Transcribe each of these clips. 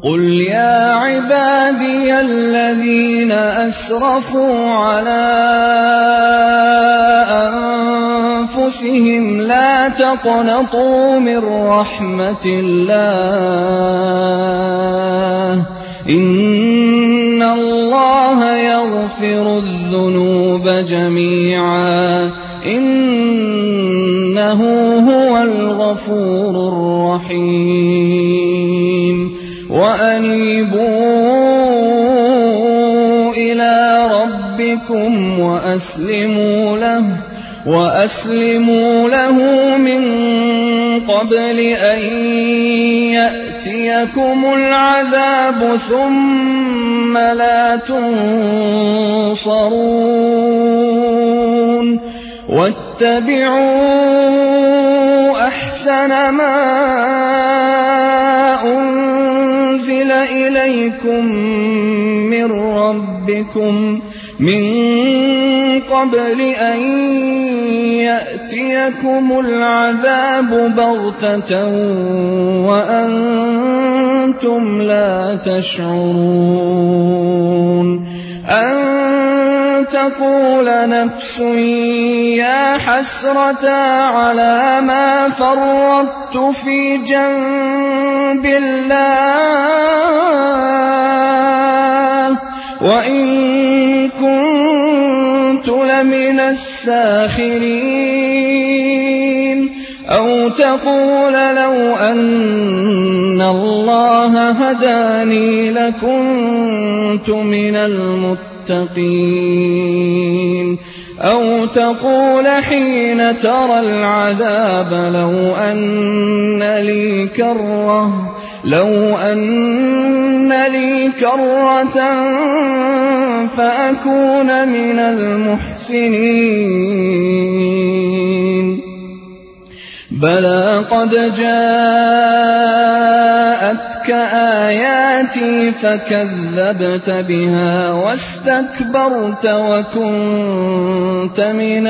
قُلْ يَا عِبَادِيَ الَّذِينَ أَسْرَفُوا عَلَىٰ أَنفُسِهِمْ لَا تَقْنَطُوا مِن رَّحْمَةِ اللَّهِ ۚ إِنَّ اللَّهَ يَغْفِرُ الذُّنُوبَ جَمِيعًا ۚ إِنَّهُ هُوَ الْغَفُورُ الرَّحِيمُ وَأَنِيبُوا إِلَىٰ رَبِّكُمْ وَأَسْلِمُوا لَهُ مِن قَبْلِ أَن يَأْتِيَكُمُ الْعَذَابُ ثُمَّ لَا تُنصَرُونَ وَاتَّبِعُوا أَحْسَنَ مَا أُنزِلَ إِلَيْكُم مِّن رَّبِّكُم مِّن قَبْلِ أَن يَأْتِيَكُمُ الْعَذَابُ بَغْتَةً وَأَنتُمْ لَا تَشْعُرُونَ أَن تَقُولَ نَفْسٌ يَا حَسْرَتَا عَلَىٰ مَا فَرَّطتُ فِي جَنبِ اللَّهِ وَإِن كُنتُ لَمِنَ السَّاخِرِينَ أَوْ تَقُولَ لَوْ أَنَّ اللَّهَ هَدَانِي لَكُنتُ مِنَ الْمُتَّقِينَ أَوْ تَقُولَ حِينَ تَرَى الْعَذَابَ لَوْ أَنَّ لِي كَرَّةً فَأَكُونَ مِنَ الْمُحْسِنِينَ بَلَىٰ قَدْ جَاءَتْكَ آيَاتِي فَكَذَّبْتَ بِهَا وَاسْتَكْبَرْتَ وَكُنتَ مِنَ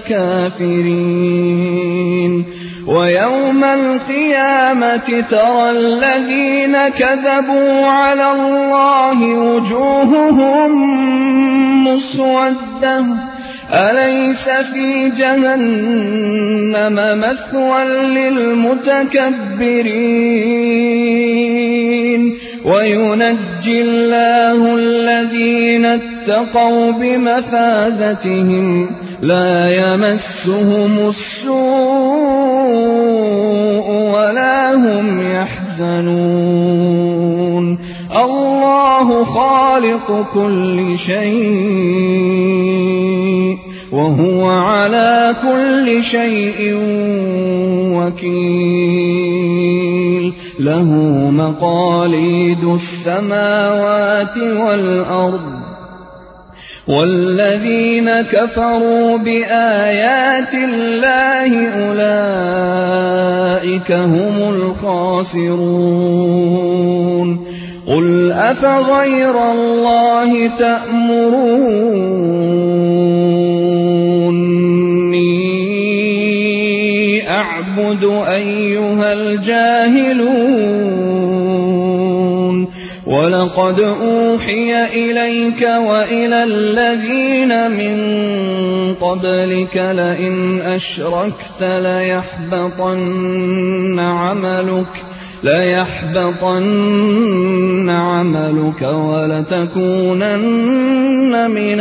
الْكَافِرِينَ وَيَوْمَ الْقِيَامَةِ تَرَى الَّذِينَ كَذَبُوا عَلَى اللَّهِ وُجُوهُهُم مُّسْوَدَّةٌ أَلَيْسَ فِي جَهَنَّمَ مَثْوًى لِّلْمُتَكَبِّرِينَ وَيُنَجِّي اللَّهُ الَّذِينَ اتَّقَوْا بِمَفَازَتِهِمْ لَا يَمَسُّهُمُ السُّوءُ وَلَا هُمْ يَحْزَنُونَ اللَّهُ خَالِقُ كُلِّ شَيْءٍ وَهُوَ عَلَىٰ كُلِّ شَيْءٍ وَكِيلٌ لَّهُ مَقَالِيدُ السَّمَاوَاتِ وَالْأَرْضِ وَالَّذِينَ كَفَرُوا بِآيَاتِ اللَّهِ أُولَٰئِكَ هُمُ الْخَاسِرُونَ قُلْ أَفَغَيْرَ اللَّهِ تَأْمُرُونِّي أَعْبُدُ أَيُّهَا الْجَاهِلُونَ وَلَقَدْ أُوحِيَ إِلَيْكَ وَإِلَى الَّذِينَ مِن قَبْلِكَ لَئِنْ أَشْرَكْتَ لَيَحْبَطَنَّ عَمَلُكَ وَلَتَكُونَنَّ مِنَ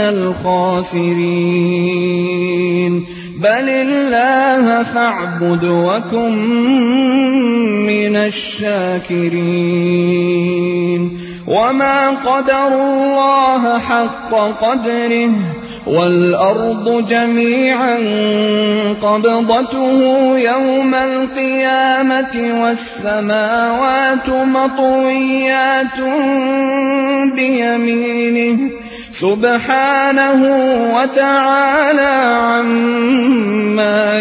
الْخَاسِرِينَ بَلِ اللَّهَ فَاعْبُدْ وَكُن مِّنَ الشَّاكِرِينَ وَمَا قَدَرُوا اللَّهَ حَقَّ قَدْرِهِ وَالْأَرْضُ جَمِيعًا قَبْضَتُهُ يَوْمَ الْقِيَامَةِ وَالسَّمَاوَاتُ مَطْوِيَّاتٌ بِيَمِينِهِ سُبْحَانَهُ وَتَعَالَىٰ عَمَّا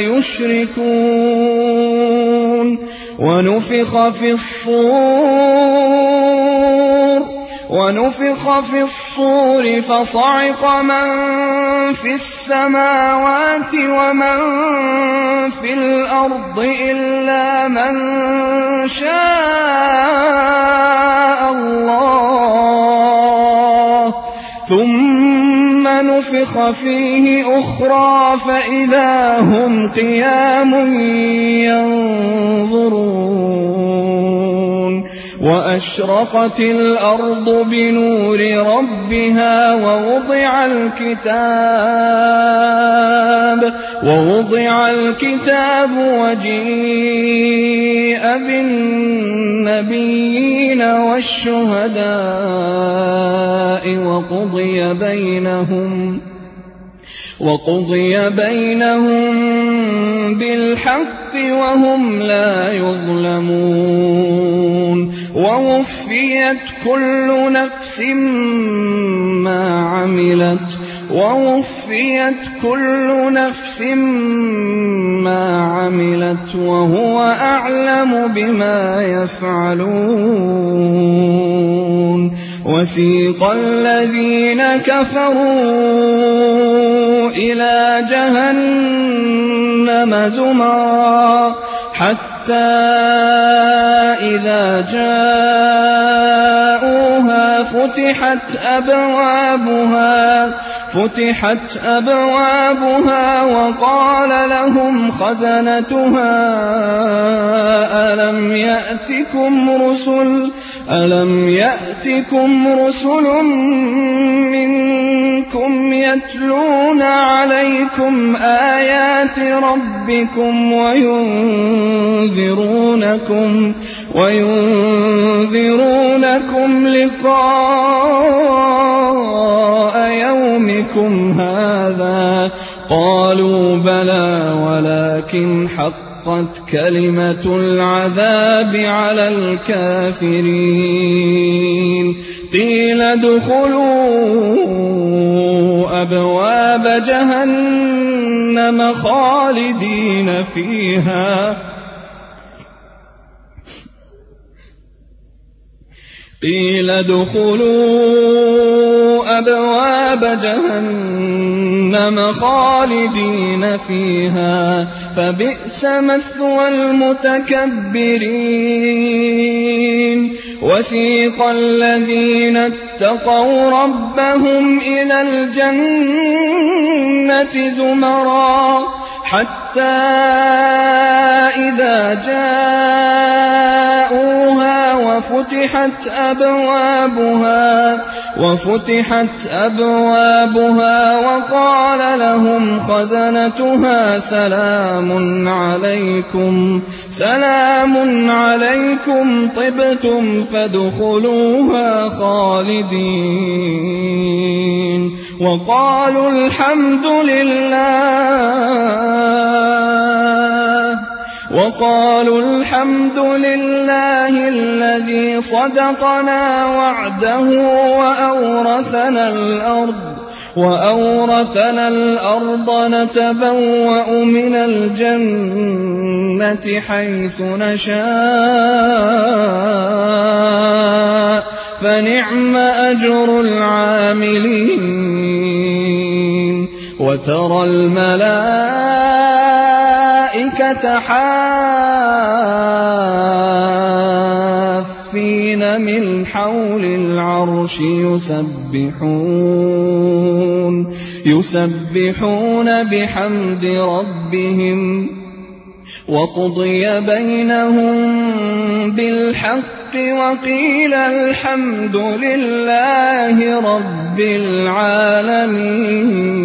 يُشْرِكُونَ وَنُفِخَ فِي الصُّورِ فَصَعِقَ مَن فِي السَّمَاوَاتِ وَمَن فِي الْأَرْضِ إِلَّا مَن شَاءَ ونفخ فيه أخرى فإذا هم قيام ينظرون وأشرقت الأرض بنور ربها ووضع الكتاب وجيء بالنبيين والشهداء وقضي بينهم بالحق وهم لا يظلمون ووفيت كل نفس ما عملت وهو أعلم بما يفعلون وسيق الذين كفروا إلى جهنم زمرا حتى إذا جاءوها فتحت أبوابها وقال لهم خزنتها ألم يأتكم رسل منكم يتلون عليكم آيات ربكم وينذرونكم لقاء يومكم هذا قالوا بلى ولكن حقت كلمة العذاب على الكافرين قيل ادخلوا أبواب جهنم خالدين فيها فبئس مثوى المتكبرين وسيق الذين اتقوا ربهم إلى الجنة زمرا حتى إذا جاءوها وفتحت أبوابها وقال لهم خزنتها سلام عليكم طبتم فادخلوها خالدين وقالوا الحمد لله الذي صدقنا وعده وأورثنا الأرض نتبوأ من الجنة حيث نشاء فنعم أجر العاملين وترى الملائكة حافين من حول العرش يسبحون بحمد ربهم وقضي بينهم بالحق وقيل الحمد لله رب العالمين.